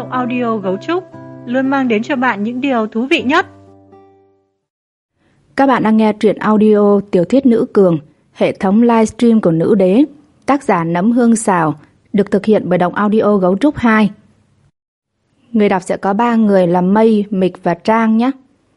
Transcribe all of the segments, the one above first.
Giọng audio Gấu Trúc luôn mang đến cho bạn những điều thú vị nhất. Các bạn đang nghe truyện audio Tiểu thuyết nữ cường, hệ thống livestream của Nữ Đế, tác giả Nấm Hương Xào, được thực hiện bởi Đọc Audio Gấu Trúc 2. Người đọc sẽ có 3 người là Mây, Mịch và Trang nhé.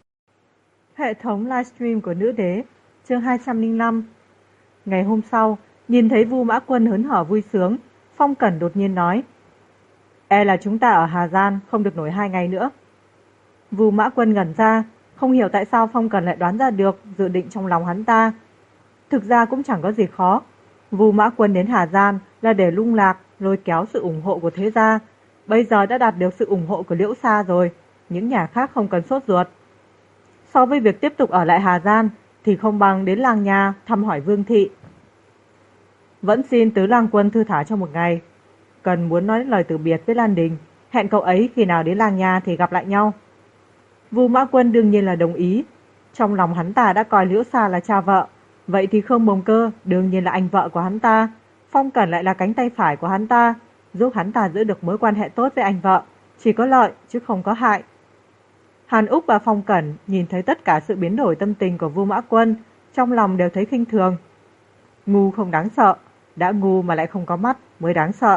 Hệ thống livestream của Nữ Đế, chương 205. Ngày hôm sau, nhìn thấy Vu Mã Quân hớn hở vui sướng, Phong Cẩn đột nhiên nói: "E là chúng ta ở Hà Giang không được nổi 2 ngày nữa." Vu Mã Quân ngẩn ra, không hiểu tại sao Phong Cẩn lại đoán ra được dự định trong lòng hắn ta. Thực ra cũng chẳng có gì khó. Vu Mã Quân đến Hà Giang là để lung lạc, lôi kéo sự ủng hộ của thế gia. Bây giờ đã đạt được sự ủng hộ của Liễu Sa rồi, những nhà khác không cần sốt ruột. So với việc tiếp tục ở lại Hà Giang thì không bằng đến làng nhà thăm hỏi Vương thị. Vẫn xin Tứ Lang Quân thư thả cho một ngày. Cần muốn nói lời từ biệt với Lan Đình, hẹn cậu ấy khi nào đến làng nhà thì gặp lại nhau. Vu Mã Quân đương nhiên là đồng ý. Trong lòng hắn ta đã coi Liễu Sa là cha vợ, vậy thì Khương Bồng Cơ đương nhiên là anh vợ của hắn ta. Phong Cẩn lại là cánh tay phải của hắn ta, giúp hắn ta giữ được mối quan hệ tốt với anh vợ, chỉ có lợi chứ không có hại. Hàn Úc và Phong Cẩn nhìn thấy tất cả sự biến đổi tâm tình của Vu Mã Quân, trong lòng đều thấy khinh thường. Ngu không đáng sợ, đã ngu mà lại không có mắt mới đáng sợ.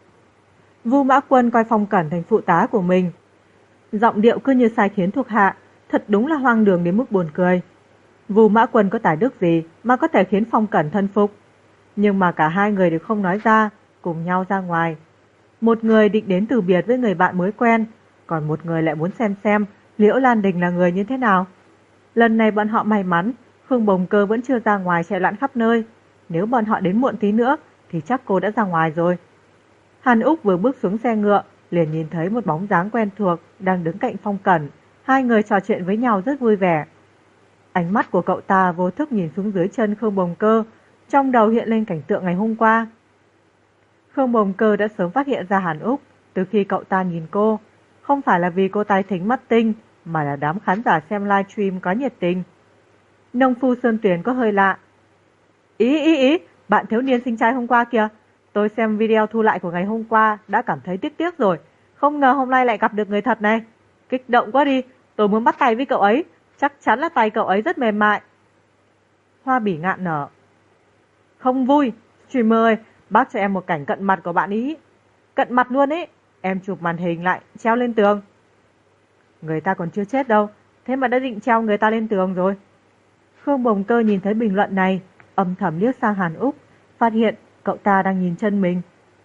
Vu Mã Quân coi Phong Cẩn thành phụ tá của mình, giọng điệu cứ như sai khiến thuộc hạ, thật đúng là hoang đường đến mức buồn cười. Vu Mã Quân có tài đức gì mà có thể khiến Phong Cẩn thân phục? Nhưng mà cả hai người đều không nói ra, cùng nhau ra ngoài. Một người định đến từ biệt với người bạn mới quen, còn một người lại muốn xem Liễu Lan Đình là người như thế nào. Lần này bọn họ may mắn, Khương Bồng Cơ vẫn chưa ra ngoài chạy loạn khắp nơi. Nếu bọn họ đến muộn tí nữa thì chắc cô đã ra ngoài rồi. Hàn Úc vừa bước xuống xe ngựa, liền nhìn thấy một bóng dáng quen thuộc đang đứng cạnh Phong Cẩn. Hai người trò chuyện với nhau rất vui vẻ. Ánh mắt của cậu ta vô thức nhìn xuống dưới chân Khương Bồng Cơ, trong đầu hiện lên cảnh tượng ngày hôm qua. Khương Bồng Cơ đã sớm phát hiện ra Hàn Úc từ khi cậu ta nhìn cô, không phải là vì cô tai thính mắt tinh, mà là đám khán giả xem livestream có nhiệt tình. Nông phu Sơn Tuyền có hơi lạ. Ý, bạn thiếu niên xinh trai hôm qua kìa. Tôi xem video thu lại của ngày hôm qua đã cảm thấy tiếc rồi. Không ngờ hôm nay lại gặp được người thật này. Kích động quá đi, tôi muốn bắt tay với cậu ấy. Chắc chắn là tay cậu ấy rất mềm mại. Hoa Bỉ ngạn nở. Không vui, streamer ơi, bác cho em một cảnh cận mặt của bạn ý. Cận mặt luôn ý, em chụp màn hình lại, treo lên tường. Người ta còn chưa chết đâu, thế mà đã định treo người ta lên tường rồi. Khương Bồng Cơ nhìn thấy bình luận này, âm thầm liếc sang Hàn Úc, phát hiện cậu ta đang nhìn chân mình.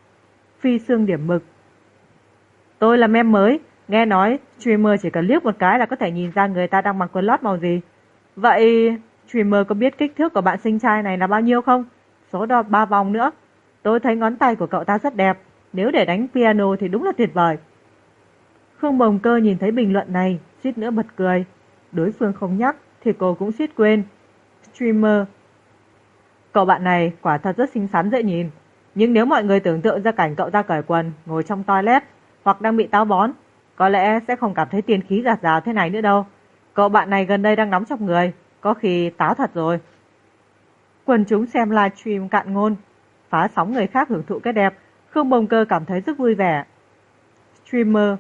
Phi Xương điểm mực. Tôi là mem mới, nghe nói streamer chỉ cần liếc một cái là có thể nhìn ra người ta đang mặc quần lót màu gì. Vậy streamer có biết kích thước của bạn sinh trai này là bao nhiêu không? Số đo 3 vòng nữa. Tôi thấy ngón tay của cậu ta rất đẹp, nếu để đánh piano thì đúng là tuyệt vời. Khương Bồng Cơ nhìn thấy bình luận này, suýt nữa bật cười. Đối phương không nhắc thì cô cũng suýt quên. Streamer. Cậu bạn này quả thật rất xinh xắn dễ nhìn, nhưng nếu mọi người tưởng tượng ra cảnh cậu ta cởi quần, ngồi trong toilet hoặc đang bị táo bón, có lẽ sẽ không cảm thấy tiên khí rạt rào thế này nữa đâu. Cậu bạn này gần đây đang nóng trong người, có khi táo thật rồi. Quần chúng xem livestream cạn ngôn, phá sóng người khác hưởng thụ cái đẹp. Khương Bồng Cơ cảm thấy rất vui vẻ. Streamer.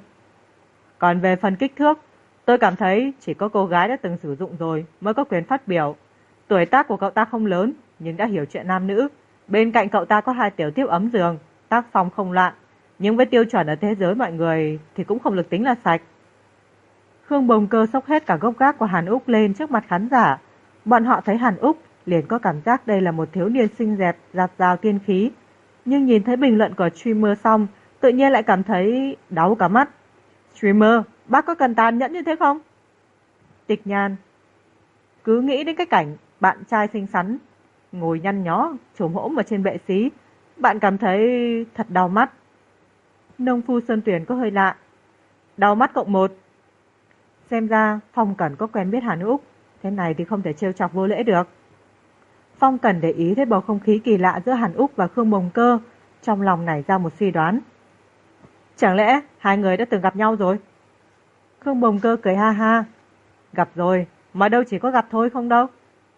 Còn về phần kích thước, tôi cảm thấy chỉ có cô gái đã từng sử dụng rồi mới có quyền phát biểu. Tuổi tác của cậu ta không lớn, nhưng đã hiểu chuyện nam nữ. Bên cạnh cậu ta có 2 tiểu tiếp ấm giường, tác phong không loạn. Nhưng với tiêu chuẩn ở thế giới mọi người thì cũng không được tính là sạch. Khương Bồng Cơ xốc hết cả gốc gác của Hàn Úc lên trước mặt khán giả. Bọn họ thấy Hàn Úc liền có cảm giác đây là một thiếu niên xinh đẹp, rạt rào tiên khí. Nhưng nhìn thấy bình luận của streamer xong, tự nhiên lại cảm thấy đau cả mắt. Streamer, bác có cần tàn nhẫn như thế không? Tịch Nhan. Cứ nghĩ đến cái cảnh bạn trai xinh xắn ngồi nhăn nhó chồm hổm ở trên bệ xí, bạn cảm thấy thật đau mắt. Nông phu Sơn Tuyền có hơi lạ. Đau mắt cộng 1. Xem ra Phong Cẩn có quen biết Hàn Úc, thế này thì không thể trêu chọc vô lễ được. Phong Cẩn để ý thấy bầu không khí kỳ lạ giữa Hàn Úc và Khương Bồng Cơ, trong lòng nảy ra một suy đoán. Chẳng lẽ hai người đã từng gặp nhau rồi? Khương Bồng Cơ cười ha ha. Gặp rồi, mà đâu chỉ có gặp thôi không đâu.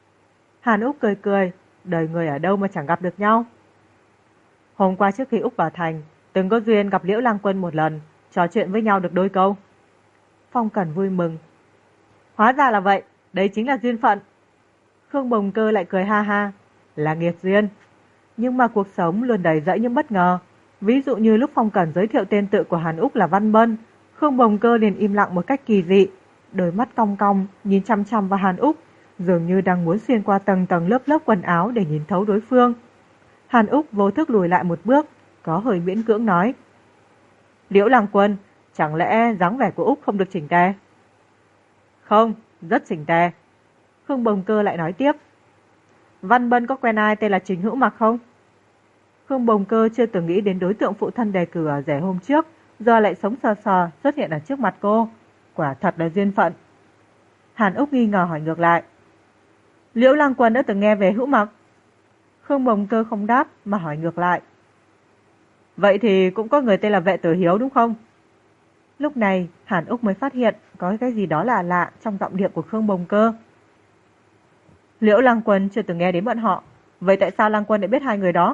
Hàn Úc cười, đời người ở đâu mà chẳng gặp được nhau. Hôm qua trước khi Úc vào thành, từng có duyên gặp Liễu Lang Quân một lần, trò chuyện với nhau được đôi câu. Phong Cẩn vui mừng. Hóa ra là vậy, đấy chính là duyên phận. Khương Bồng Cơ lại cười ha ha. Là nghiệt duyên. Nhưng mà cuộc sống luôn đầy rẫy những bất ngờ. Ví dụ như lúc Phong Cẩn giới thiệu tên tự của Hàn Úc là Văn Bân, Khương Bồng Cơ liền im lặng một cách kỳ dị, đôi mắt cong cong nhìn chăm chăm vào Hàn Úc, dường như đang muốn xuyên qua tầng tầng lớp lớp quần áo để nhìn thấu đối phương. Hàn Úc vô thức lùi lại một bước, có hơi miễn cưỡng nói. Liễu Lang Quân, chẳng lẽ dáng vẻ của Úc không được chỉnh tề? Không, rất chỉnh tề. Khương Bồng Cơ lại nói tiếp. Văn Bân có quen ai tên là Trình Hữu Mặc không? Khương Bồng Cơ chưa từng nghĩ đến đối tượng phụ thân đề cử ở rể hôm trước, giờ lại sống sờ sờ xuất hiện ở trước mặt cô. Quả thật là duyên phận. Hàn Úc nghi ngờ hỏi ngược lại. Liễu Lang Quân đã từng nghe về Hữu Mặc? Khương Bồng Cơ không đáp mà hỏi ngược lại. Vậy thì cũng có người tên là Vệ Tử Hiếu đúng không? Lúc này Hàn Úc mới phát hiện có cái gì đó là lạ trong giọng điệu của Khương Bồng Cơ. Liễu Lang Quân chưa từng nghe đến bọn họ, vậy tại sao Lang Quân lại biết hai người đó?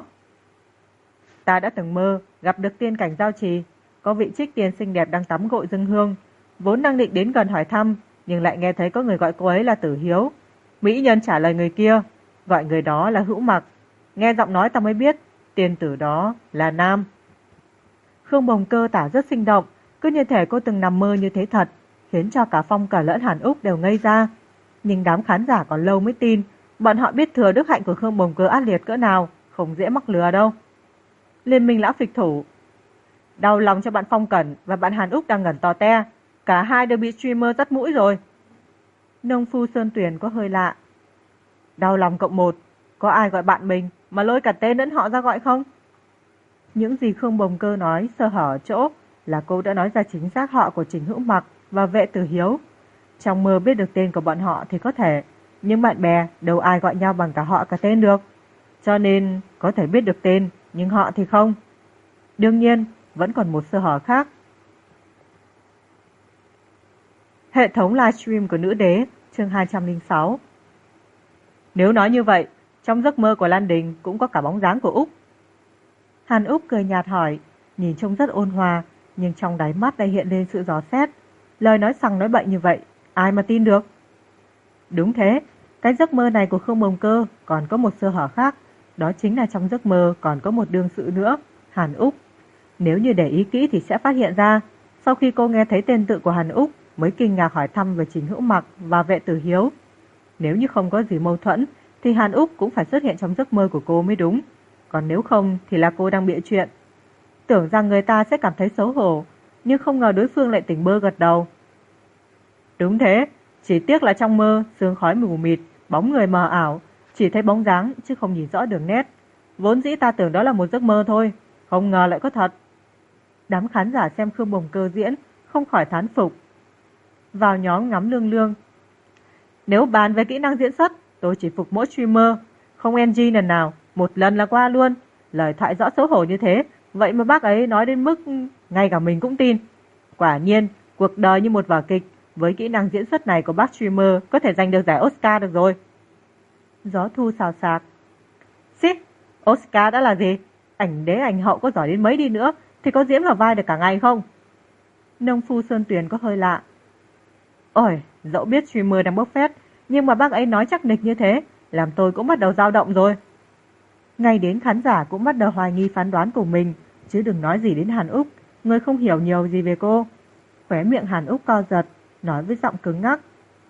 Ta đã từng mơ gặp được tiên cảnh Giao Trì, có vị trích tiên xinh đẹp đang tắm gội dâng hương, vốn đang định đến gần hỏi thăm, nhưng lại nghe thấy có người gọi cô ấy là Tử Hiếu. Mỹ nhân trả lời người kia, gọi người đó là Hữu Mặc. Nghe giọng nói ta mới biết, tiên tử đó là nam. Khương Bồng Cơ tả rất sinh động, cứ như thể cô từng nằm mơ như thế thật, khiến cho cả Phong cả lẫn Hàn Úc đều ngây ra. Nhưng đám khán giả còn lâu mới tin, bọn họ biết thừa đức hạnh của Khương Bồng Cơ ác liệt cỡ nào, không dễ mắc lừa đâu. Liên minh lão phịch thủ. Đau lòng cho bạn Phong Cẩn và bạn Hàn Úc đang ngẩn to te, cả hai đều bị streamer dắt mũi rồi. Nông phu Sơn Tuyền có hơi lạ. Đau lòng cộng một, có ai gọi bạn mình mà lôi cả tên lẫn họ ra gọi không? Những gì Khương Bồng Cơ nói sơ hở ở chỗ là cô đã nói ra chính xác họ của Trình Hữu Mặc và Vệ Tử Hiếu. Trong mơ biết được tên của bọn họ thì có thể, nhưng bạn bè đâu ai gọi nhau bằng cả họ cả tên được. Cho nên có thể biết được tên, nhưng họ thì không. Đương nhiên, vẫn còn một sơ hở khác. Hệ thống livestream của nữ đế, chương 206. Nếu nói như vậy, trong giấc mơ của Lan Đình cũng có cả bóng dáng của Úc. Hàn Úc cười nhạt hỏi, nhìn trông rất ôn hòa, nhưng trong đáy mắt lại hiện lên sự gió xét. Lời nói sằng nói bậy như vậy, ai mà tin được? Đúng thế, cái giấc mơ này của Khương Bồng Cơ còn có một sơ hở khác, đó chính là trong giấc mơ còn có một đương sự nữa, Hàn Úc. Nếu như để ý kỹ thì sẽ phát hiện ra, sau khi cô nghe thấy tên tự của Hàn Úc mới kinh ngạc hỏi thăm về Trình Hữu Mặc và Vệ Tử Hiếu. Nếu như không có gì mâu thuẫn thì Hàn Úc cũng phải xuất hiện trong giấc mơ của cô mới đúng. Còn nếu không thì là cô đang bịa chuyện. Tưởng rằng người ta sẽ cảm thấy xấu hổ, nhưng không ngờ đối phương lại tỉnh bơ gật đầu. Đúng thế, chỉ tiếc là trong mơ sương khói mù mịt, bóng người mờ ảo, chỉ thấy bóng dáng chứ không nhìn rõ đường nét. Vốn dĩ ta tưởng đó là một giấc mơ thôi, không ngờ lại có thật. Đám khán giả xem Khương Bồng Cơ diễn không khỏi thán phục. Vào nhóm ngắm Lương Lương. Nếu bàn về kỹ năng diễn xuất, tôi chỉ phục mỗi streamer, không NG lần nào, một lần là qua luôn. Lời thoại rõ xấu hổ như thế, vậy mà bác ấy nói đến mức ngay cả mình cũng tin. Quả nhiên, cuộc đời như một vở kịch, với kỹ năng diễn xuất này của bác streamer có thể giành được giải Oscar được rồi. Gió thu xào xạc. Xí, Oscar đã là gì? Ảnh đế ảnh hậu có giỏi đến mấy đi nữa thì có diễn vào vai được cả ngày không? Nông phu Sơn Tuyền có hơi lạ. Ôi, dẫu biết streamer đang bốc phét, nhưng mà bác ấy nói chắc nịch như thế, làm tôi cũng bắt đầu dao động rồi. Ngay đến khán giả cũng bắt đầu hoài nghi phán đoán của mình, chứ đừng nói gì đến Hàn Úc, người không hiểu nhiều gì về cô. Khóe miệng Hàn Úc co giật, nói với giọng cứng ngắc.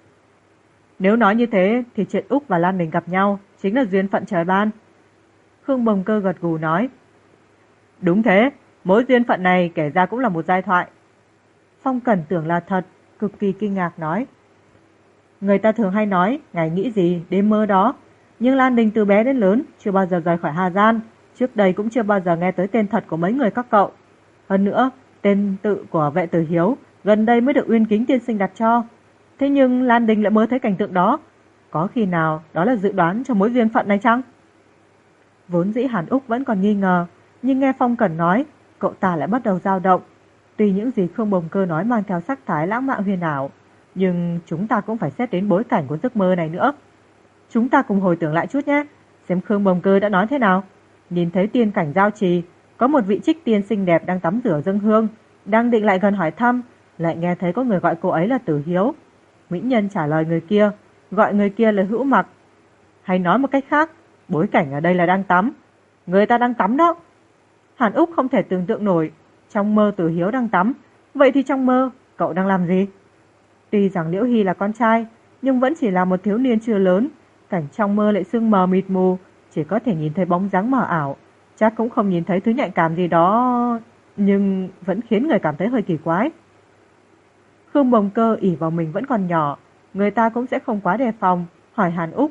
Nếu nói như thế thì chuyện Úc và Lan Đình gặp nhau chính là duyên phận trời ban. Khương Bồng Cơ gật gù nói. Đúng thế, mỗi duyên phận này kể ra cũng là một giai thoại. Phong Cẩn tưởng là thật, cực kỳ kinh ngạc nói. Người ta thường hay nói, ngày nghĩ gì, đêm mơ đó. Nhưng Lan Đình từ bé đến lớn chưa bao giờ rời khỏi Hà Giang, trước đây cũng chưa bao giờ nghe tới tên thật của mấy người các cậu. Hơn nữa, tên tự của Vệ Tử Hiếu gần đây mới được Uyên Kính tiên sinh đặt cho. Thế nhưng Lan Đình lại mơ thấy cảnh tượng đó. Có khi nào đó là dự đoán cho mối duyên phận này chăng? Vốn dĩ Hàn Úc vẫn còn nghi ngờ, nhưng nghe Phong Cẩn nói, cậu ta lại bắt đầu dao động. Tuy những gì Khương Bồng Cơ nói mang theo sắc thái lãng mạn huyền ảo, nhưng chúng ta cũng phải xét đến bối cảnh của giấc mơ này nữa. Chúng ta cùng hồi tưởng lại chút nhé, xem Khương Bồng Cơ đã nói thế nào. Nhìn thấy tiên cảnh Giao Trì, có một vị trích tiên xinh đẹp đang tắm rửa dâng hương, Đang định lại gần hỏi thăm, lại nghe thấy có người gọi cô ấy là Tử Hiếu. Mỹ Nhân trả lời người kia, gọi người kia là Hữu Mặc. Hay nói một cách khác, bối cảnh ở đây là đang tắm. Người ta đang tắm đó. Hàn Úc không thể tưởng tượng nổi, trong mơ Tử Hiếu đang tắm, vậy thì trong mơ cậu đang làm gì? Tuy rằng Liễu Hy là con trai, nhưng vẫn chỉ là một thiếu niên chưa lớn, cảnh trong mơ lại sương mờ mịt mù, chỉ có thể nhìn thấy bóng dáng mờ ảo, chắc cũng không nhìn thấy thứ nhạy cảm gì đó, nhưng vẫn khiến người cảm thấy hơi kỳ quái. Khương Bồng Cơ ỷ vào mình vẫn còn nhỏ, người ta cũng sẽ không quá đề phòng, hỏi Hàn Úc.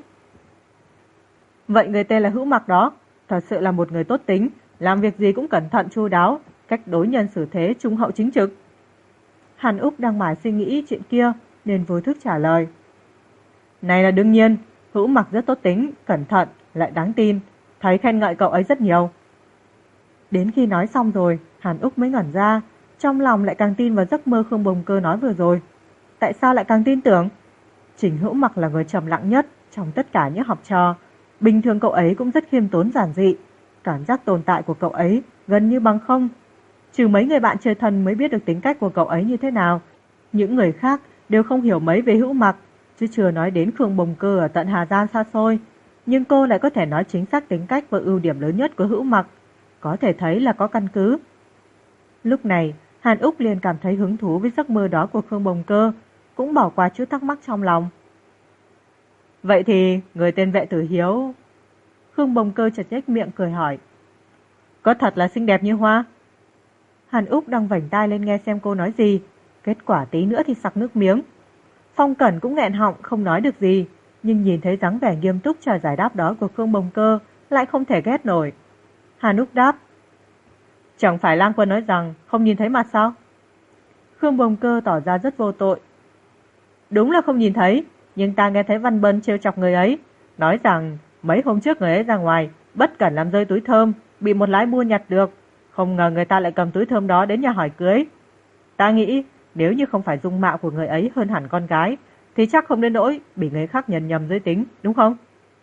Vậy người tên là Hữu Mặc đó, thật sự là một người tốt tính, làm việc gì cũng cẩn thận chu đáo, cách đối nhân xử thế trung hậu chính trực. Hàn Úc đang mải suy nghĩ chuyện kia nên vô thức trả lời. Này là đương nhiên, Hữu Mặc rất tốt tính, cẩn thận, lại đáng tin, thấy khen ngợi cậu ấy rất nhiều. Đến khi nói xong rồi, Hàn Úc mới ngẩn ra, trong lòng lại càng tin vào giấc mơ Khương Bồng Cơ nói vừa rồi. Tại sao lại càng tin tưởng? Trình Hữu Mặc là người trầm lặng nhất trong tất cả những học trò. Bình thường cậu ấy cũng rất khiêm tốn giản dị. Cảm giác tồn tại của cậu ấy gần như bằng không. Trừ mấy người bạn chơi thân mới biết được tính cách của cậu ấy như thế nào. Những người khác đều không hiểu mấy về Hữu Mặc, chứ chưa nói đến Khương Bồng Cơ ở tận Hà Giang xa xôi. Nhưng cô lại có thể nói chính xác tính cách và ưu điểm lớn nhất của Hữu Mặc. Có thể thấy là có căn cứ. Lúc này, Hàn Úc liền cảm thấy hứng thú với giấc mơ đó của Khương Bồng Cơ, cũng bỏ qua chút thắc mắc trong lòng. Vậy thì, người tên Vệ Tử Hiếu... Khương Bồng Cơ chật nhếch miệng cười hỏi. Có thật là xinh đẹp như hoa? Hàn Úc đang vảnh tai lên nghe xem cô nói gì, kết quả tí nữa thì sặc nước miếng. Phong Cẩn cũng nghẹn họng không nói được gì, nhưng nhìn thấy dáng vẻ nghiêm túc chờ giải đáp đó của Khương Bồng Cơ, lại không thể ghét nổi. Hàn Úc đáp. Chẳng phải Lang Quân nói rằng không nhìn thấy mặt sao? Khương Bồng Cơ tỏ ra rất vô tội. Đúng là không nhìn thấy, nhưng ta nghe thấy Văn Bân trêu chọc người ấy, nói rằng mấy hôm trước người ấy ra ngoài, bất cẩn làm rơi túi thơm, bị một lái buôn nhặt được. Không ngờ người ta lại cầm túi thơm đó đến nhà hỏi cưới. Ta nghĩ nếu như không phải dung mạo của người ấy hơn hẳn con gái, thì chắc không đến nỗi bị người khác nhận nhầm giới tính, đúng không?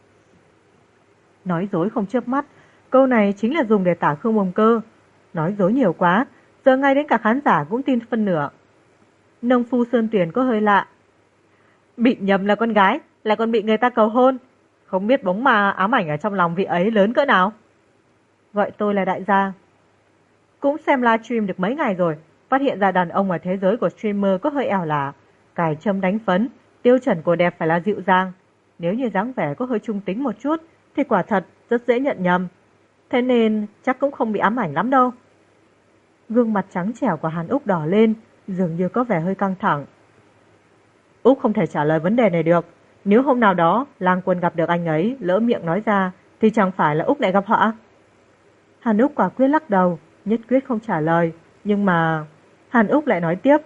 Nói dối không chớp mắt, câu này chính là dùng để tả Khương Bồng Cơ. Nói dối nhiều quá, giờ ngay đến cả khán giả cũng tin phân nửa. Nông phu Sơn Tuyền có hơi lạ. Bị nhầm là con gái, lại còn bị người ta cầu hôn. Không biết bóng ma ám ảnh ở trong lòng vị ấy lớn cỡ nào. Gọi tôi là đại gia. Cũng xem livestream được mấy ngày rồi, phát hiện ra đàn ông ở thế giới của streamer có hơi ẻo lả. Cài châm đánh phấn, tiêu chuẩn của đẹp phải là dịu dàng. Nếu như dáng vẻ có hơi trung tính một chút, thì quả thật rất dễ nhận nhầm. Thế nên chắc cũng không bị ám ảnh lắm đâu. Gương mặt trắng trẻo của Hàn Úc đỏ lên, dường như có vẻ hơi căng thẳng. Úc không thể trả lời vấn đề này được. Nếu hôm nào đó Lang Quân gặp được anh ấy, lỡ miệng nói ra, thì chẳng phải là Úc lại gặp họa? Hàn Úc quả quyết lắc đầu, nhất quyết không trả lời. Nhưng mà... Hàn Úc lại nói tiếp.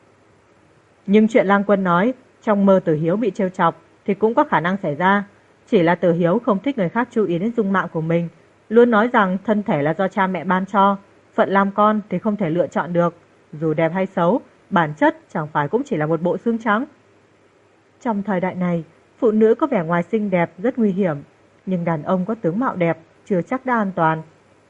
Nhưng chuyện Lang Quân nói, trong mơ Tử Hiếu bị trêu chọc, thì cũng có khả năng xảy ra. Chỉ là Tử Hiếu không thích người khác chú ý đến dung mạo của mình, luôn nói rằng thân thể là do cha mẹ ban cho, phận làm con thì không thể lựa chọn được. Dù đẹp hay xấu, bản chất chẳng phải cũng chỉ là một bộ xương trắng. Trong thời đại này, phụ nữ có vẻ ngoài xinh đẹp rất nguy hiểm, nhưng đàn ông có tướng mạo đẹp chưa chắc đã an toàn.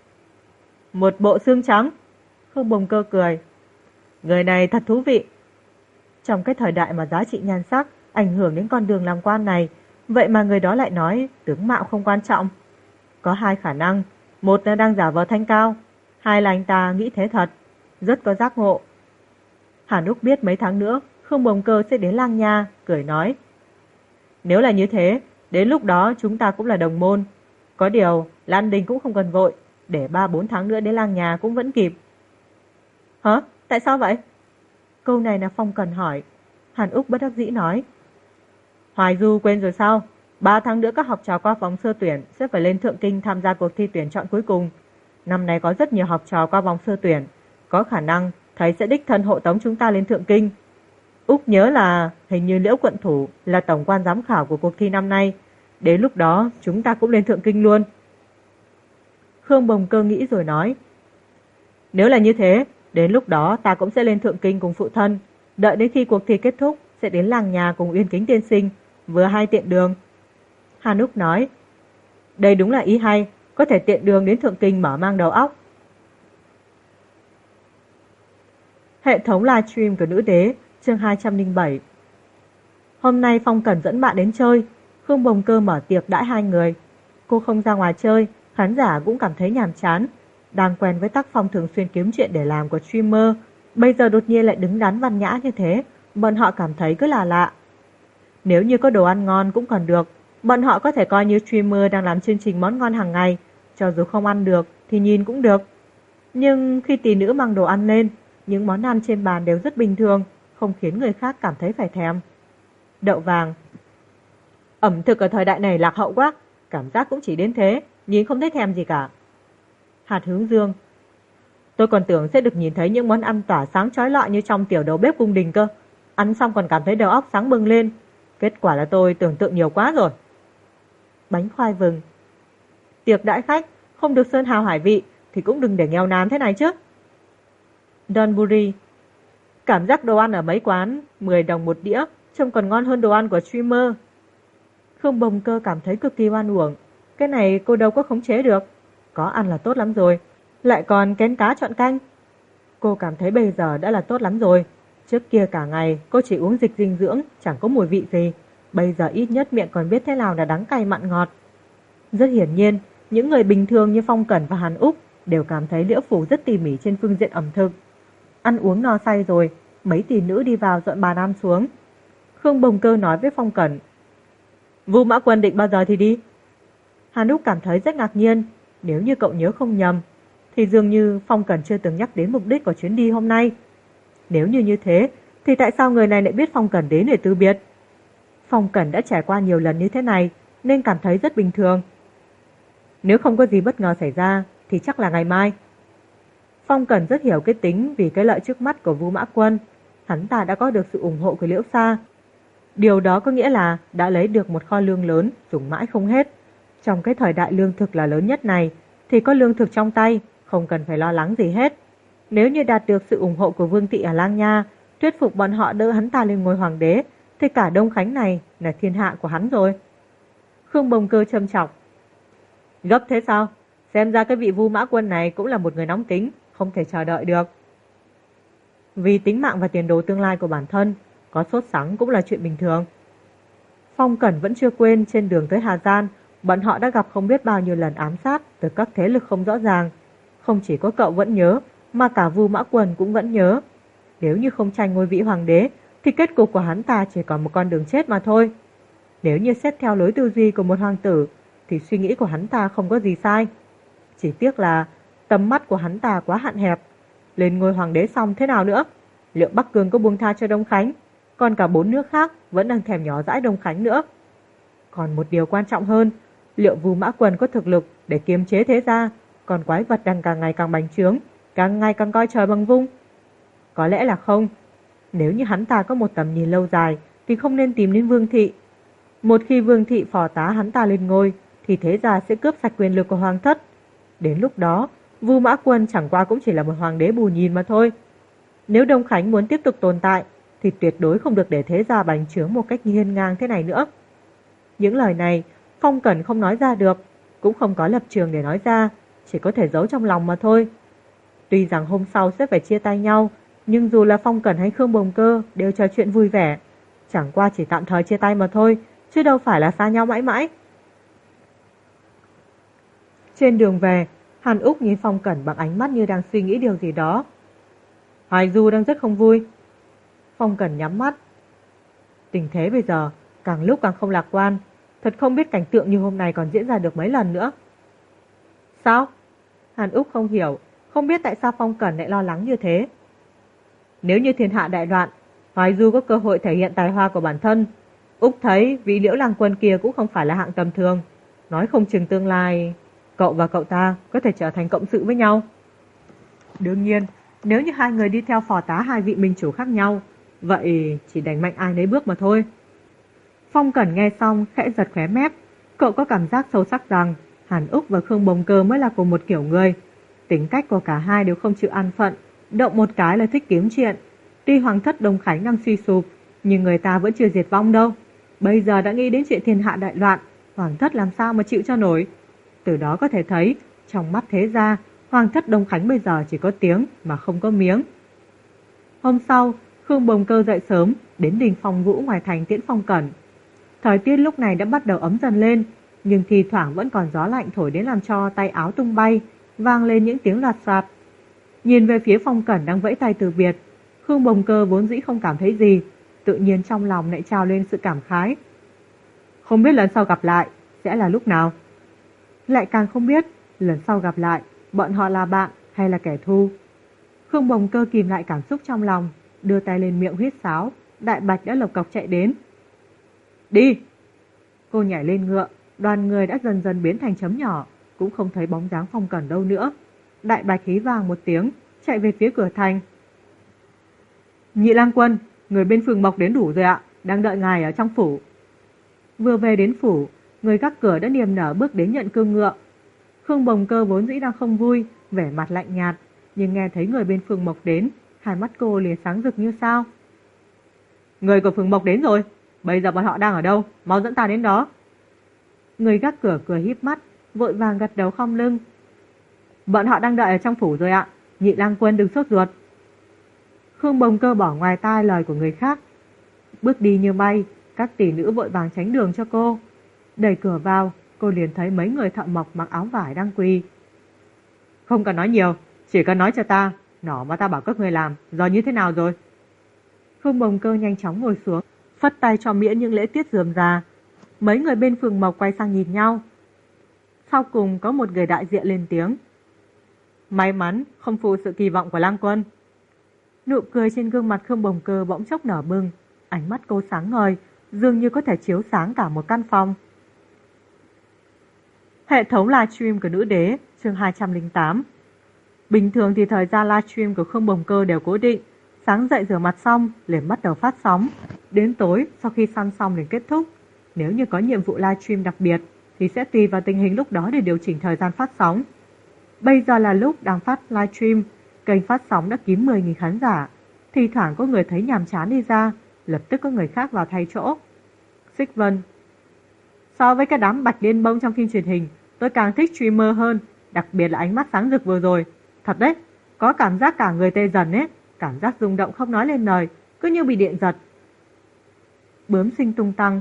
Một bộ xương trắng? Khương Bồng Cơ cười. Người này thật thú vị. Trong cái thời đại mà giá trị nhan sắc ảnh hưởng đến con đường làm quan này, vậy mà người đó lại nói tướng mạo không quan trọng. Có hai khả năng, một là đang giả vờ thanh cao, hai là anh ta nghĩ thế thật, rất có giác ngộ. Hàn Úc biết mấy tháng nữa Khương Bồng Cơ sẽ đến Lang Nha, cười nói. Nếu là như thế, đến lúc đó chúng ta cũng là đồng môn. Có điều, Lan Đình cũng không cần vội, để 3-4 tháng nữa đến Lang Nha cũng vẫn kịp. Hả? Tại sao vậy? Câu này là Phong Cần hỏi. Hàn Úc bất đắc dĩ nói. Hoài Du quên rồi sao? 3 tháng nữa các học trò qua vòng sơ tuyển sẽ phải lên Thượng Kinh tham gia cuộc thi tuyển chọn cuối cùng. Năm nay có rất nhiều học trò qua vòng sơ tuyển, có khả năng thầy sẽ đích thân hộ tống chúng ta lên Thượng Kinh. Úc nhớ là hình như Liễu quận thủ là tổng quan giám khảo của cuộc thi năm nay. Đến lúc đó chúng ta cũng lên Thượng Kinh luôn. Khương Bồng Cơ nghĩ rồi nói. Nếu là như thế, đến lúc đó ta cũng sẽ lên Thượng Kinh cùng phụ thân. Đợi đến khi cuộc thi kết thúc sẽ đến Lang Nha cùng Uyên Kính tiên sinh, vừa hay tiện đường. Hàn Úc nói. Đây đúng là ý hay, có thể tiện đường đến Thượng Kinh mở mang đầu óc. Hệ thống livestream của nữ đế, chương 207. Hôm nay Phong Cẩn dẫn bạn đến chơi, Khương Bồng Cơ mở tiệc đãi hai người. Cô không ra ngoài chơi, khán giả cũng cảm thấy nhàm chán. Đang quen với tác phong thường xuyên kiếm chuyện để làm của streamer, bây giờ đột nhiên lại đứng đắn văn nhã như thế, bọn họ cảm thấy cứ là lạ. Nếu như có đồ ăn ngon cũng còn được, bọn họ có thể coi như streamer đang làm chương trình món ngon hàng ngày, cho dù không ăn được thì nhìn cũng được. Nhưng khi tỷ nữ mang đồ ăn lên, những món ăn trên bàn đều rất bình thường, không khiến người khác cảm thấy phải thèm. Đậu vàng. Ẩm thực ở thời đại này lạc hậu quá, cảm giác cũng chỉ đến thế, nhìn không thấy thèm gì cả. Hạt hướng dương. Tôi còn tưởng sẽ được nhìn thấy những món ăn tỏa sáng chói lọi như trong tiểu đầu bếp cung đình cơ. Ăn xong còn cảm thấy đầu óc sáng bừng lên. Kết quả là tôi tưởng tượng nhiều quá rồi. Bánh khoai vừng. Tiệc đãi khách, không được sơn hào hải vị thì cũng đừng để nghèo nàn thế này chứ. Donburi. Cảm giác đồ ăn ở mấy quán 10 đồng một đĩa, trông còn ngon hơn đồ ăn của streamer. Khương Bồng Cơ cảm thấy cực kỳ oan uổng. Cái này cô đâu có khống chế được. Có ăn là tốt lắm rồi, lại còn kén cá chọn canh. Cô cảm thấy bây giờ đã là tốt lắm rồi. Trước kia cả ngày cô chỉ uống dịch dinh dưỡng, chẳng có mùi vị gì. Bây giờ ít nhất miệng còn biết thế nào là đắng cay mặn ngọt. Rất hiển nhiên, những người bình thường như Phong Cẩn và Hàn Úc đều cảm thấy Liễu Phủ rất tỉ mỉ trên phương diện ẩm thực. Ăn uống no say rồi, mấy tỷ nữ đi vào dọn bàn ăn xuống. Khương Bồng Cơ nói với Phong Cẩn: Vu Mã Quân định bao giờ thì đi? Hàn Úc cảm thấy rất ngạc nhiên. Nếu như cậu nhớ không nhầm thì dường như Phong Cẩn chưa từng nhắc đến mục đích của chuyến đi hôm nay. Nếu như thế thì tại sao người này lại biết Phong Cẩn đến để từ biệt? Phong Cẩn đã trải qua nhiều lần như thế này nên cảm thấy rất bình thường. Nếu không có gì bất ngờ xảy ra thì chắc là ngày mai. Phong Cẩn rất hiểu cái tính vì cái lợi trước mắt của Vu Mã Quân. Hắn ta đã có được sự ủng hộ của Liễu Sa. Điều đó có nghĩa là đã lấy được một kho lương lớn, dùng mãi không hết. Trong cái thời đại lương thực là lớn nhất này thì có lương thực trong tay, không cần phải lo lắng gì hết. Nếu như đạt được sự ủng hộ của Vương Thị ở Lang Nha, thuyết phục bọn họ đỡ hắn ta lên ngôi hoàng đế, thì cả Đông Khánh này là thiên hạ của hắn rồi. Khương Bồng Cơ châm chọc: Gấp thế sao? Xem ra cái vị Vu Mã Quân này cũng là một người nóng tính, không thể chờ đợi được. Vì tính mạng và tiền đồ tương lai của bản thân, có sốt sắng cũng là chuyện bình thường. Phong Cẩn vẫn chưa quên trên đường tới Hà Giang, bọn họ đã gặp không biết bao nhiêu lần ám sát từ các thế lực không rõ ràng. Không chỉ có cậu vẫn nhớ, mà cả Vu Mã Quân cũng vẫn nhớ. Nếu như không tranh ngôi vị hoàng đế, thì kết cục của hắn ta chỉ còn một con đường chết mà thôi. Nếu như xét theo lối tư duy của một hoàng tử, thì suy nghĩ của hắn ta không có gì sai. Chỉ tiếc là tầm mắt của hắn ta quá hạn hẹp. Lên ngôi hoàng đế xong thế nào nữa? Liệu Bắc Cương có buông tha cho Đông Khánh? Còn cả 4 nước khác vẫn đang thèm nhỏ dãi Đông Khánh nữa. Còn một điều quan trọng hơn, liệu Vu Mã Quân có thực lực để kiềm chế thế gia, còn quái vật đang càng ngày càng bành trướng, càng ngày càng coi trời bằng vung? Có lẽ là không. Nếu như hắn ta có một tầm nhìn lâu dài thì không nên tìm đến Vương Thị. Một khi Vương Thị phò tá hắn ta lên ngôi thì thế gia sẽ cướp sạch quyền lực của hoàng thất. Đến lúc đó, Vu Mã Quân chẳng qua cũng chỉ là một hoàng đế bù nhìn mà thôi. Nếu Đông Khánh muốn tiếp tục tồn tại thì tuyệt đối không được để thế gia bành trướng một cách hiên ngang thế này nữa. Những lời này Phong Cẩn không nói ra được, cũng không có lập trường để nói ra, chỉ có thể giấu trong lòng mà thôi. Tuy rằng hôm sau sẽ phải chia tay nhau, nhưng dù là Phong Cẩn hay Khương Bồng Cơ đều trò chuyện vui vẻ. Chẳng qua chỉ tạm thời chia tay mà thôi, chứ đâu phải là xa nhau mãi mãi. Trên đường về, Hàn Úc nhìn Phong Cẩn bằng ánh mắt như đang suy nghĩ điều gì đó. Hoài Du đang rất không vui. Phong Cẩn nhắm mắt. Tình thế bây giờ càng lúc càng không lạc quan. Thật không biết cảnh tượng như hôm nay còn diễn ra được mấy lần nữa. Sao? Hàn Úc không hiểu, không biết tại sao Phong Cẩn lại lo lắng như thế. Nếu như thiên hạ đại loạn, Hoài Du có cơ hội thể hiện tài hoa của bản thân. Úc thấy vị Liễu Lang Quân kia cũng không phải là hạng tầm thường. Nói không chừng tương lai cậu và cậu ta có thể trở thành cộng sự với nhau. Đương nhiên, nếu như hai người đi theo phò tá hai vị minh chủ khác nhau, vậy chỉ đành mạnh ai nấy bước mà thôi. Phong Cẩn nghe xong khẽ giật khóe mép. Cậu có cảm giác sâu sắc rằng Hàn Úc và Khương Bồng Cơ mới là cùng một kiểu người. Tính cách của cả hai đều không chịu an phận, động một cái là thích kiếm chuyện. Tuy hoàng thất Đông Khánh đang suy sụp, nhưng người ta vẫn chưa diệt vong đâu. Bây giờ đã nghĩ đến chuyện thiên hạ đại loạn, hoàng thất làm sao mà chịu cho nổi. Từ đó có thể thấy, trong mắt thế gia, hoàng thất Đông Khánh bây giờ chỉ có tiếng mà không có miếng. Hôm sau, Khương Bồng Cơ dậy sớm, đến đình Phong Vũ ngoài thành tiễn Phong Cẩn. Thời tiết lúc này đã bắt đầu ấm dần lên, nhưng thi thoảng vẫn còn gió lạnh thổi đến làm cho tay áo tung bay, vang lên những tiếng loạt soạt. Nhìn về phía Phong Cẩn đang vẫy tay từ biệt, Khương Bồng Cơ vốn dĩ không cảm thấy gì, tự nhiên trong lòng lại trào lên sự cảm khái. Không biết lần sau gặp lại sẽ là lúc nào? Lại càng không biết lần sau gặp lại bọn họ là bạn hay là kẻ thù. Khương Bồng Cơ kìm lại cảm xúc trong lòng, đưa tay lên miệng huýt sáo. Đại Bạch đã lộc cộc chạy đến. Đi! Cô nhảy lên ngựa, đoàn người đã dần dần biến thành chấm nhỏ, cũng không thấy bóng dáng Phong Cẩn đâu nữa. Đại Bạch hí vàng một tiếng, chạy về phía cửa thành. Nhị lang quân, người bên phường Mộc đến đủ rồi ạ, đang đợi ngài ở trong phủ. Vừa về đến phủ, người gác cửa đã niềm nở bước đến nhận cương ngựa. Khương Bồng Cơ vốn dĩ đang không vui, vẻ mặt lạnh nhạt, nhưng nghe thấy người bên phường Mộc đến, hai mắt cô liền sáng rực như sao. Người của phường Mộc đến rồi, bây giờ bọn họ đang ở đâu, mau dẫn ta đến đó. Người gác cửa cười híp mắt, vội vàng gật đầu khom lưng. Bọn họ đang đợi ở trong phủ rồi ạ, nhị lang quân đừng sốt ruột. Khương Bồng Cơ bỏ ngoài tai lời của người khác, bước đi như bay, các tỷ nữ vội vàng tránh đường cho cô. Đẩy cửa vào, cô liền thấy mấy người thợ mộc mặc áo vải đang quỳ. Không cần nói nhiều, chỉ cần nói cho ta, nỏ mà ta bảo các người làm, giờ như thế nào rồi? Khương Bồng Cơ nhanh chóng ngồi xuống, phất tay cho miễn những lễ tiết rườm rà. Mấy người bên phường Mộc quay sang nhìn nhau. Sau cùng có một người đại diện lên tiếng. May mắn không phụ sự kỳ vọng của lang quân. Nụ cười trên gương mặt Khương Bồng Cơ bỗng chốc nở bừng, ánh mắt cô sáng ngời, dường như có thể chiếu sáng cả một căn phòng. Hệ thống livestream của nữ đế, chương 208. Bình thường thì thời gian livestream của Khương Bồng Cơ đều cố định, sáng dậy rửa mặt xong liền bắt đầu phát sóng, đến tối sau khi săn xong liền kết thúc. Nếu như có nhiệm vụ livestream đặc biệt thì sẽ tùy vào tình hình lúc đó để điều chỉnh thời gian phát sóng. Bây giờ là lúc đang phát livestream, kênh phát sóng đã kín 10.000 khán giả. Thì thoảng có người thấy nhàm chán đi ra, lập tức có người khác vào thay chỗ. Xích Vân: so với cái đám bạch liên bông trong phim truyền hình, tôi càng thích streamer hơn, đặc biệt là ánh mắt sáng rực vừa rồi. Thật đấy, có cảm giác cả người tê dần ấy, cảm giác rung động không nói lên lời, cứ như bị điện giật. Bướm Sinh tung tăng: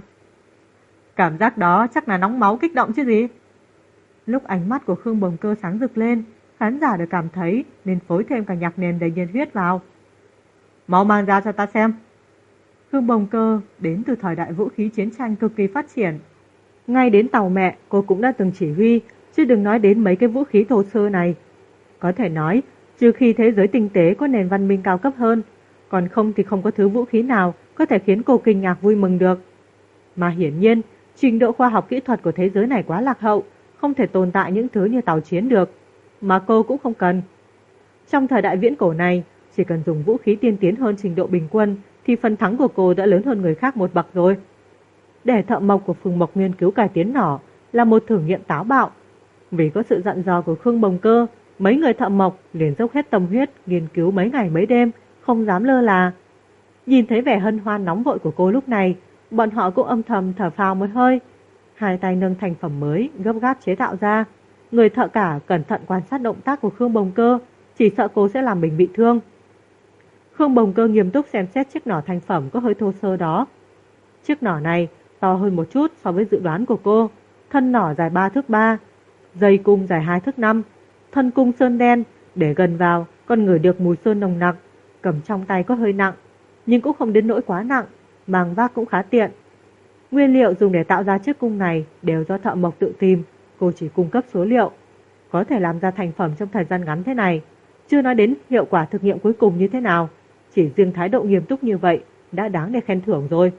cảm giác đó chắc là nóng máu kích động chứ gì. Lúc ánh mắt của Khương Bồng Cơ sáng rực lên, khán giả được cảm thấy nên phối thêm cả nhạc nền đầy nhiệt huyết vào. Mau mang ra cho ta xem. Khương Bồng Cơ đến từ thời đại vũ khí chiến tranh cực kỳ phát triển. Ngay đến tàu mẹ cô cũng đã từng chỉ huy, chứ đừng nói đến mấy cái vũ khí thô sơ này. Có thể nói, trừ khi thế giới tinh tế có nền văn minh cao cấp hơn, còn không thì không có thứ vũ khí nào có thể khiến cô kinh ngạc vui mừng được. Mà hiển nhiên, trình độ khoa học kỹ thuật của thế giới này quá lạc hậu, không thể tồn tại những thứ như tàu chiến được, mà cô cũng không cần. Trong thời đại viễn cổ này, chỉ cần dùng vũ khí tiên tiến hơn trình độ bình quân thì phần thắng của cô đã lớn hơn người khác một bậc rồi. Để thợ mộc của phường Mộc nghiên cứu cải tiến nỏ là một thử nghiệm táo bạo. Vì có sự dặn dò của Khương Bồng Cơ, mấy người thợ mộc liền dốc hết tâm huyết nghiên cứu mấy ngày mấy đêm, không dám lơ là. Nhìn thấy vẻ hân hoan nóng vội của cô lúc này, bọn họ cũng âm thầm thở phào một hơi. Hai tay nâng thành phẩm mới gấp gáp chế tạo ra. Người thợ cả cẩn thận quan sát động tác của Khương Bồng Cơ, chỉ sợ cô sẽ làm mình bị thương. Khương Bồng Cơ nghiêm túc xem xét chiếc nỏ thành phẩm có hơi thô sơ đó. Chiếc nỏ này to hơn một chút so với dự đoán của cô. Thân nỏ dài 3 thước 3, dây cung dài 2 thước 5, thân cung sơn đen, để gần vào còn ngửi được mùi sơn nồng nặc. Cầm trong tay có hơi nặng, nhưng cũng không đến nỗi quá nặng, mang vác cũng khá tiện. Nguyên liệu dùng để tạo ra chiếc cung này đều do thợ mộc tự tìm, cô chỉ cung cấp số liệu. Có thể làm ra thành phẩm trong thời gian ngắn thế này, chưa nói đến hiệu quả thực nghiệm cuối cùng như thế nào, chỉ riêng thái độ nghiêm túc như vậy đã đáng để khen thưởng rồi.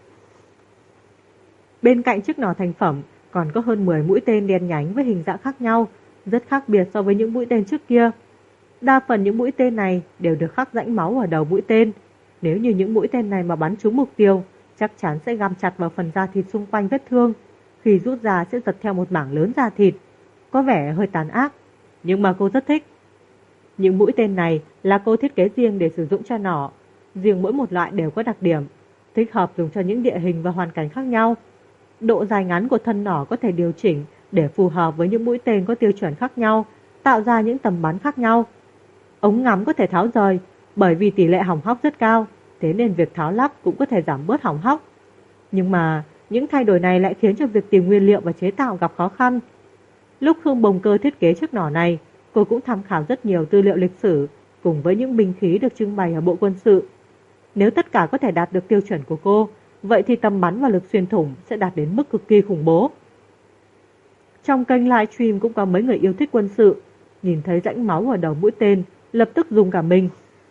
Bên cạnh chiếc nỏ thành phẩm còn có hơn 10 mũi tên đen nhánh với hình dạng khác nhau, rất khác biệt so với những mũi tên trước kia. Đa phần những mũi tên này đều được khắc rãnh máu ở đầu mũi tên. Nếu như những mũi tên này mà bắn trúng mục tiêu, chắc chắn sẽ găm chặt vào phần da thịt xung quanh vết thương. Khi rút ra sẽ giật theo một mảng lớn da thịt. Có vẻ hơi tàn ác, nhưng mà cô rất thích. Những mũi tên này là cô thiết kế riêng để sử dụng cho nỏ. Riêng mỗi một loại đều có đặc điểm, thích hợp dùng cho những địa hình và hoàn cảnh khác nhau. Độ dài ngắn của thân nỏ có thể điều chỉnh để phù hợp với những mũi tên có tiêu chuẩn khác nhau, tạo ra những tầm bắn khác nhau. Ống ngắm có thể tháo rời, Bởi vì tỷ lệ hỏng hóc rất cao, thế nên việc tháo lắp cũng có thể giảm bớt hỏng hóc. Nhưng mà những thay đổi này lại khiến cho việc tìm nguyên liệu và chế tạo gặp khó khăn. Lúc Khương Bồng Cơ thiết kế chiếc nỏ này, cô cũng tham khảo rất nhiều tư liệu lịch sử cùng với những binh khí được trưng bày ở bộ quân sự. Nếu tất cả có thể đạt được tiêu chuẩn của cô, vậy thì tầm bắn và lực xuyên thủng sẽ đạt đến mức cực kỳ khủng bố. Trong kênh livestream cũng có mấy người yêu thích quân sự, nhìn thấy rãnh máu ở đầu mũi tên, lập tức rung cả mình.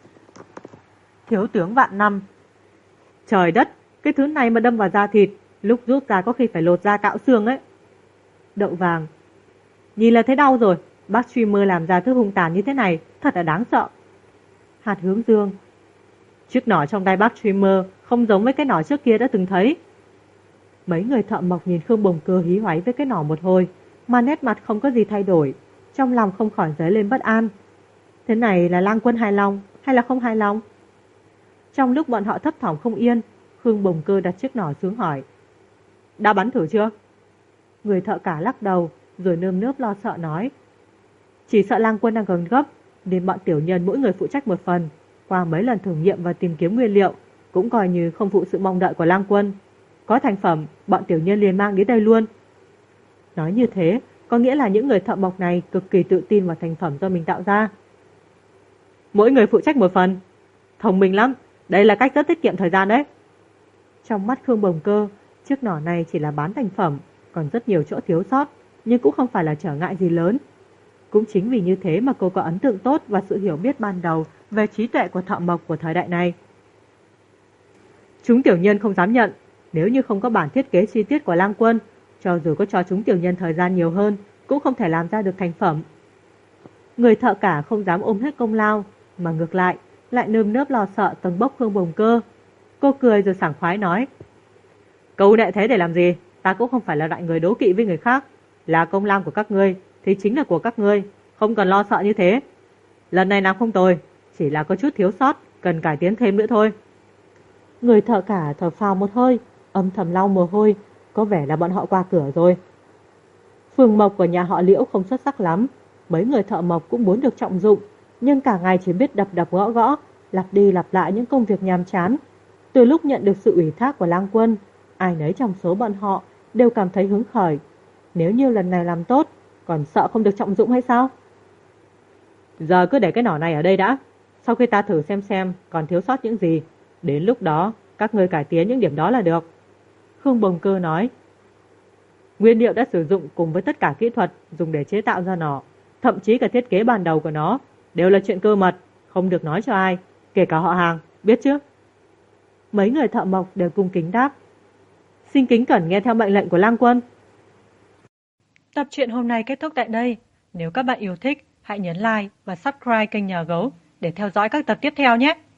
Thiếu tướng Vạn Năm: Trời đất, cái thứ này mà đâm vào da thịt, lúc rút ra có khi phải lột da cạo xương ấy. Đậu Vàng: Nhìn là thấy đau rồi, bác streamer làm ra thứ hung tàn như thế này, thật là đáng sợ. Hạt Hướng Dương: Chiếc nỏ trong tay bác streamer không giống với cái nỏ trước kia đã từng thấy. Mấy người thợ mộc nhìn Khương Bồng Cơ hí hoáy với cái nỏ một hồi, mà nét mặt không có gì thay đổi, trong lòng không khỏi dấy lên bất an. Thế này là Lang Quân hài lòng hay là không hài lòng? Trong lúc bọn họ thấp thỏm không yên, Khương Bồng Cơ đặt chiếc nỏ xuống hỏi: Đã bắn thử chưa? Người thợ cả lắc đầu, rồi nơm nớp lo sợ nói: Chỉ sợ Lang Quân đang gần gấp, nên bọn tiểu nhân mỗi người phụ trách một phần. Qua mấy lần thử nghiệm và tìm kiếm nguyên liệu, cũng coi như không phụ sự mong đợi của Lang Quân. Có thành phẩm, bọn tiểu nhân liền mang đến đây luôn. Nói như thế, có nghĩa là những người thợ mộc này cực kỳ tự tin vào thành phẩm do mình tạo ra. Mỗi người phụ trách một phần. Thông minh lắm, đây là cách rất tiết kiệm thời gian đấy. Trong mắt Khương Bồng Cơ, chiếc nỏ này chỉ là bán thành phẩm, còn rất nhiều chỗ thiếu sót, nhưng cũng không phải là trở ngại gì lớn. Cũng chính vì như thế mà cô có ấn tượng tốt và sự hiểu biết ban đầu về trí tuệ của thợ mộc của thời đại này. Chúng tiểu nhân không dám nhận, nếu như không có bản thiết kế chi tiết của Lang Quân, cho dù có cho chúng tiểu nhân thời gian nhiều hơn, cũng không thể làm ra được thành phẩm. Người thợ cả không dám ôm hết công lao, mà ngược lại nơm nớp lo sợ tầng bốc Khương Bồng Cơ. Cô cười rồi sảng khoái nói: Câu nệ thế để làm gì? Ta cũng không phải là loại người đố kỵ với người khác. Là công lao của các ngươi thì chính là của các ngươi, không cần lo sợ như thế. Lần này làm không tồi, chỉ là có chút thiếu sót, cần cải tiến thêm nữa thôi. Người thợ cả thở phào một hơi, âm thầm lau mồ hôi, có vẻ là bọn họ qua cửa rồi. Phường mộc của nhà họ Liễu không xuất sắc lắm, mấy người thợ mộc cũng muốn được trọng dụng, nhưng cả ngày chỉ biết đập đập gõ gõ, lặp đi lặp lại những công việc nhàm chán. Từ lúc nhận được sự ủy thác của Lang Quân, ai nấy trong số bọn họ đều cảm thấy hứng khởi. Nếu như lần này làm tốt, còn sợ không được trọng dụng hay sao? Giờ cứ để cái nỏ này ở đây đã, sau khi ta thử xem còn thiếu sót những gì, đến lúc đó các ngươi cải tiến những điểm đó là được. Khương Bồng Cơ nói: Nguyên liệu đã sử dụng cùng với tất cả kỹ thuật dùng để chế tạo ra nỏ, thậm chí cả thiết kế ban đầu của nó, đều là chuyện cơ mật, không được nói cho ai, kể cả họ hàng, biết chứ? Mấy người thợ mộc đều cung kính đáp: Xin kính cẩn nghe theo mệnh lệnh của Lang Quân. Tập truyện hôm nay kết thúc tại đây. Nếu các bạn yêu thích, hãy nhấn like và subscribe kênh Nhà Gấu để theo dõi các tập tiếp theo nhé.